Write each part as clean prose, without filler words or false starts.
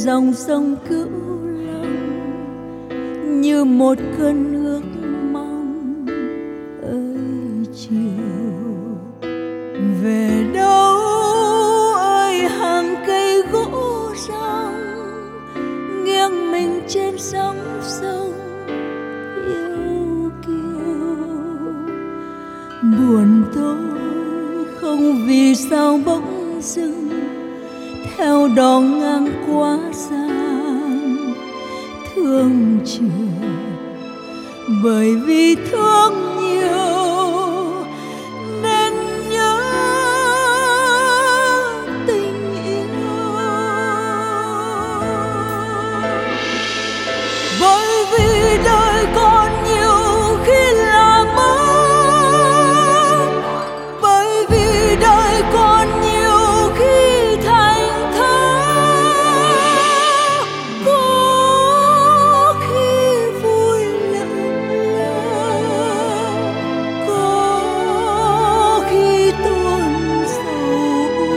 dòng sông Cửu Long như một cơn ước mong ơi chiều. Về đâu ơi hàng cây gỗ rong nghiêng mình trên sóng sông yêu kiều. Buồn tôi không vì sao bỗng dưng theo đò ngang quá xa thương chiều, bởi vì thương nhiều nên nhớ tình yêu. Bởi vì đời còn nhiều khi là mơ, bởi vì đời còn nhiều khi thành thơ. Có khi vui lẫn lờ, có khi tuôn sầu.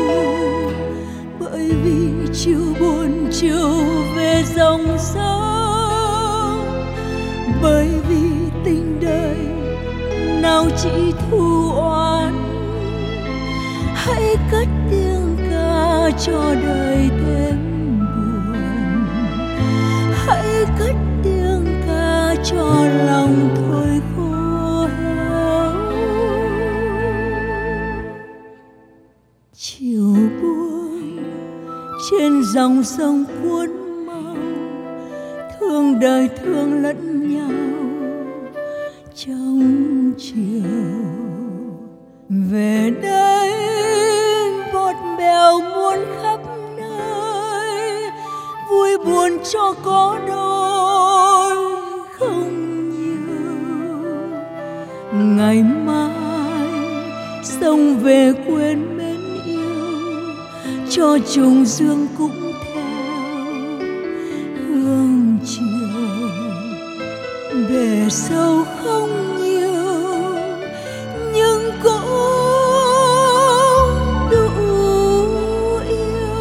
Bởi vì chiều buồn chiều về dòng sông, bởi vì tình đời nào chỉ thu oán. Hãy cất tiếng ca cho đời thêm buồn, hãy cất tiếng ca cho lòng thôi khô héo. Chiều buồn trên dòng sông cuốn mau, thương đời thương lẫn nhau trong chiều. Về đây bọt bèo muôn khắp nơi, vui buồn cho có đôi không nhiều. Ngày mai sông về quên mến yêu, cho trùng dương cũng theo hương chiều. Bể sâu không nhiều nhưng cũng đủ yêu.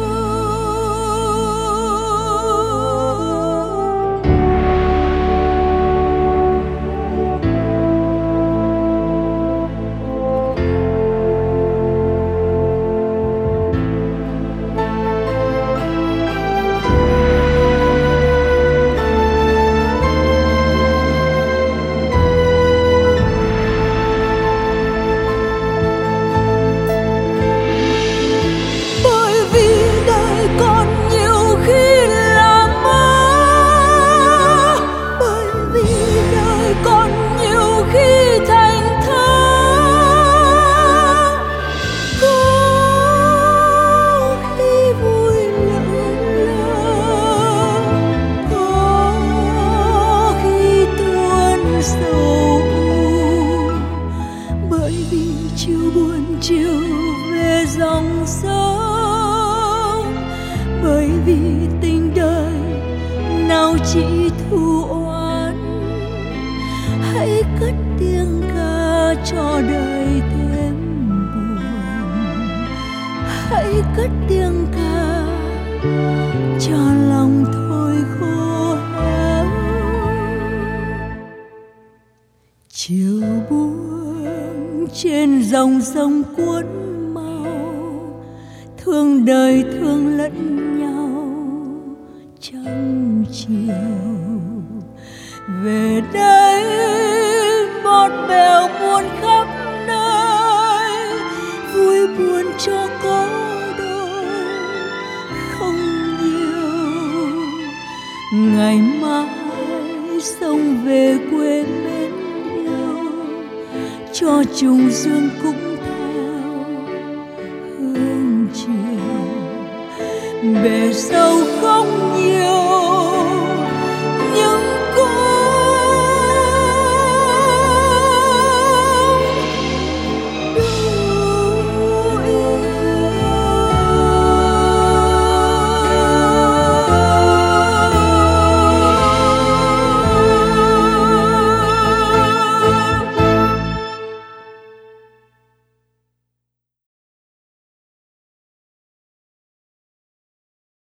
Chiều về dòng sông, bởi vì tình đời nào chỉ thu oán. Hãy cất tiếng ca cho đời thêm buồn, hãy cất tiếng ca cho lòng thôi khô héo. Chiều buồn trên dòng sông cuốn mau, thương đời thương lẫn nhau trong chiều. Về đây bọt bèo muôn khắp nơi, vui buồn cho có đôi không nhiều. Ngày mai sông về quê mến yêu, cho trùng dương cũng theo hương chiều. Bể sâu